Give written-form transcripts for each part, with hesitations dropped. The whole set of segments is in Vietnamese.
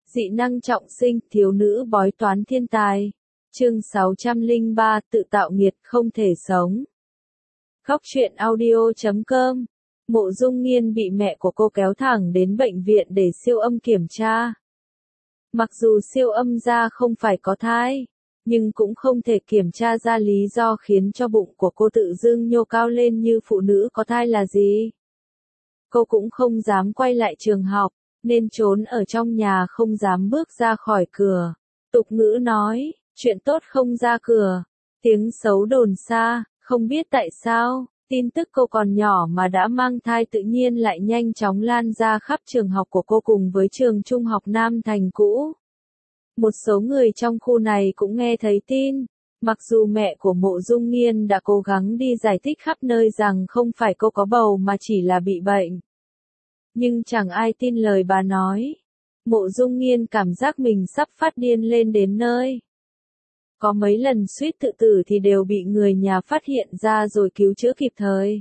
Dị năng trọng sinh, thiếu nữ bói toán thiên tài. Chương 603, tự tạo nghiệt không thể sống. Góc truyện audio.com. Mộ Dung Nghiên bị mẹ của cô kéo thẳng đến bệnh viện để siêu âm kiểm tra. Mặc dù siêu âm ra không phải có thai, nhưng cũng không thể kiểm tra ra lý do khiến cho bụng của cô tự dưng nhô cao lên như phụ nữ có thai là gì. Cô cũng không dám quay lại trường học, nên trốn ở trong nhà không dám bước ra khỏi cửa. Tục ngữ nói, chuyện tốt không ra cửa, tiếng xấu đồn xa, không biết tại sao, tin tức cô còn nhỏ mà đã mang thai tự nhiên lại nhanh chóng lan ra khắp trường học của cô cùng với trường trung học Nam Thành cũ. Một số người trong khu này cũng nghe thấy tin, mặc dù mẹ của Mộ Dung Nghiên đã cố gắng đi giải thích khắp nơi rằng không phải cô có bầu mà chỉ là bị bệnh. Nhưng chẳng ai tin lời bà nói. Mộ Dung Nghiên cảm giác mình sắp phát điên lên đến nơi. Có mấy lần suýt tự tử thì đều bị người nhà phát hiện ra rồi cứu chữa kịp thời.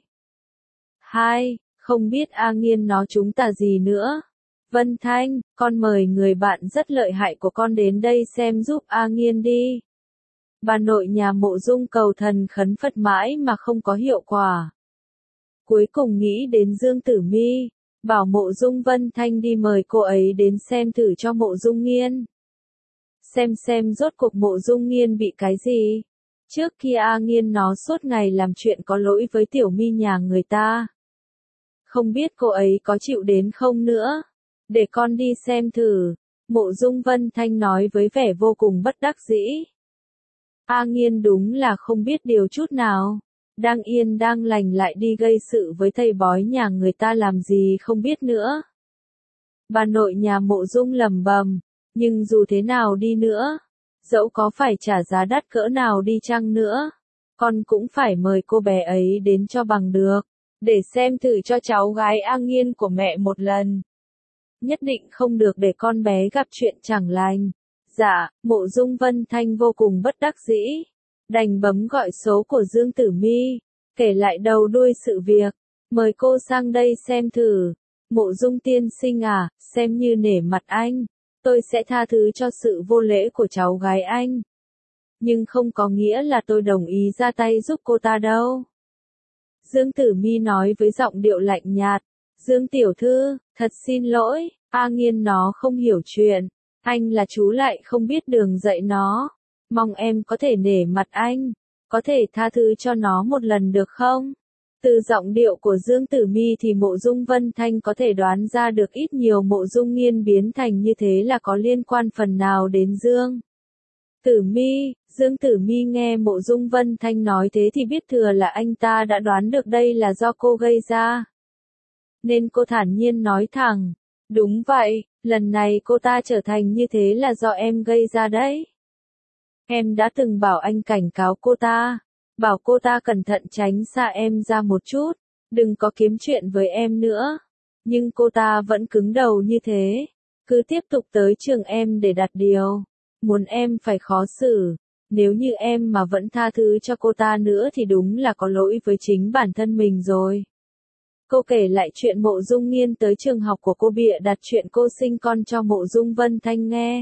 2. Không biết A Nghiên nó chúng ta gì nữa. Vân Thanh, con mời người bạn rất lợi hại của con đến đây xem giúp A Nghiên đi. Bà nội nhà Mộ Dung cầu thần khấn Phật mãi mà không có hiệu quả. Cuối cùng nghĩ đến Dương Tử Mi, bảo Mộ Dung Vân Thanh đi mời cô ấy đến xem thử cho Mộ Dung Nghiên. Xem rốt cuộc Mộ Dung Nghiên bị cái gì. Trước kia A Nghiên nó suốt ngày làm chuyện có lỗi với Tiểu Mi nhà người ta. Không biết cô ấy có chịu đến không nữa. Để con đi xem thử. Mộ Dung Vân Thanh nói với vẻ vô cùng bất đắc dĩ. A Nghiên đúng là không biết điều chút nào. Đang yên đang lành lại đi gây sự với thầy bói nhà người ta làm gì không biết nữa. Bà nội nhà Mộ Dung lẩm bẩm, nhưng dù thế nào đi nữa, dẫu có phải trả giá đắt cỡ nào đi chăng nữa, con cũng phải mời cô bé ấy đến cho bằng được, để xem thử cho cháu gái A Nghiên của mẹ một lần. Nhất định không được để con bé gặp chuyện chẳng lành. Dạ, Mộ Dung Vân Thanh vô cùng bất đắc dĩ. Đành bấm gọi số của Dương Tử Mi, kể lại đầu đuôi sự việc, mời cô sang đây xem thử. Mộ Dung tiên sinh à, xem như nể mặt anh, tôi sẽ tha thứ cho sự vô lễ của cháu gái anh. Nhưng không có nghĩa là tôi đồng ý ra tay giúp cô ta đâu. Dương Tử Mi nói với giọng điệu lạnh nhạt. Dương tiểu thư, thật xin lỗi, A Nghiên nó không hiểu chuyện, anh là chú lại không biết đường dạy nó. Mong em có thể nể mặt anh, có thể tha thứ cho nó một lần được không? Từ giọng điệu của Dương Tử Mi thì Mộ Dung Vân Thanh có thể đoán ra được ít nhiều Mộ Dung Nghiên biến thành như thế là có liên quan phần nào đến Dương Tử Mi. Dương Tử Mi nghe Mộ Dung Vân Thanh nói thế thì biết thừa là anh ta đã đoán được đây là do cô gây ra. Nên cô thản nhiên nói thẳng, đúng vậy, lần này cô ta trở thành như thế là do em gây ra đấy. Em đã từng bảo anh cảnh cáo cô ta, bảo cô ta cẩn thận tránh xa em ra một chút, đừng có kiếm chuyện với em nữa. Nhưng cô ta vẫn cứng đầu như thế, cứ tiếp tục tới trường em để đặt điều, muốn em phải khó xử. Nếu như em mà vẫn tha thứ cho cô ta nữa thì đúng là có lỗi với chính bản thân mình rồi. Cô kể lại chuyện Mộ Dung Nghiên tới trường học của cô bịa đặt chuyện cô sinh con cho Mộ Dung Vân Thanh nghe.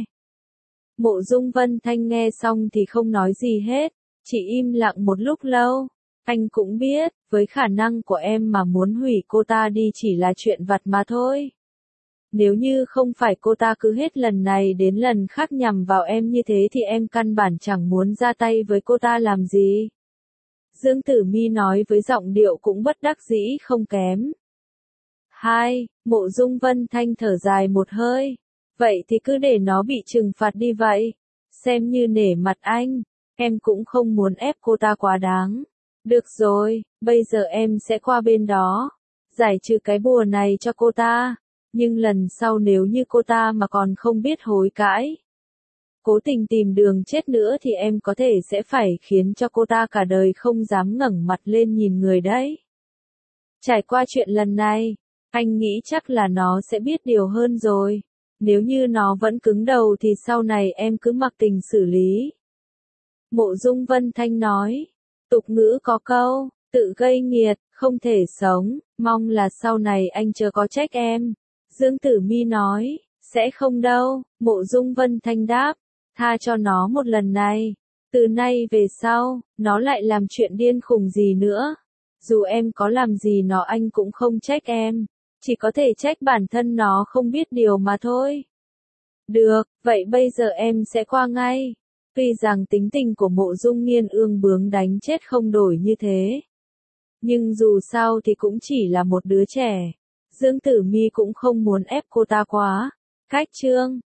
Mộ Dung Vân Thanh nghe xong thì không nói gì hết, chỉ im lặng một lúc lâu. Anh cũng biết, với khả năng của em mà muốn hủy cô ta đi chỉ là chuyện vặt mà thôi. Nếu như không phải cô ta cứ hết lần này đến lần khác nhằm vào em như thế thì em căn bản chẳng muốn ra tay với cô ta làm gì. Dương Tử Mi nói với giọng điệu cũng bất đắc dĩ không kém. 2. Mộ Dung Vân Thanh thở dài một hơi. Vậy thì cứ để nó bị trừng phạt đi vậy. Xem như nể mặt anh, em cũng không muốn ép cô ta quá đáng. Được rồi, bây giờ em sẽ qua bên đó, giải trừ cái bùa này cho cô ta. Nhưng lần sau nếu như cô ta mà còn không biết hối cãi, cố tình tìm đường chết nữa thì em có thể sẽ phải khiến cho cô ta cả đời không dám ngẩng mặt lên nhìn người đấy. Trải qua chuyện lần này, anh nghĩ chắc là nó sẽ biết điều hơn rồi. Nếu như nó vẫn cứng đầu thì sau này em cứ mặc tình xử lý. Mộ Dung Vân Thanh nói, tục ngữ có câu, tự gây nghiệt, không thể sống, mong là sau này anh chớ có trách em. Dương Tử Mi nói, Sẽ không đâu, Mộ Dung Vân Thanh đáp. Tha cho nó một lần này. Từ nay về sau, nó lại làm chuyện điên khùng gì nữa. Dù em có làm gì nó anh cũng không trách em. Chỉ có thể trách bản thân nó không biết điều mà thôi. Được, vậy bây giờ em sẽ qua ngay. Tuy rằng tính tình của Mộ Dung Nghiên ương bướng đánh chết không đổi như thế. Nhưng dù sao thì cũng chỉ là một đứa trẻ. Dương Tử Mi cũng không muốn ép cô ta quá. Khách trương.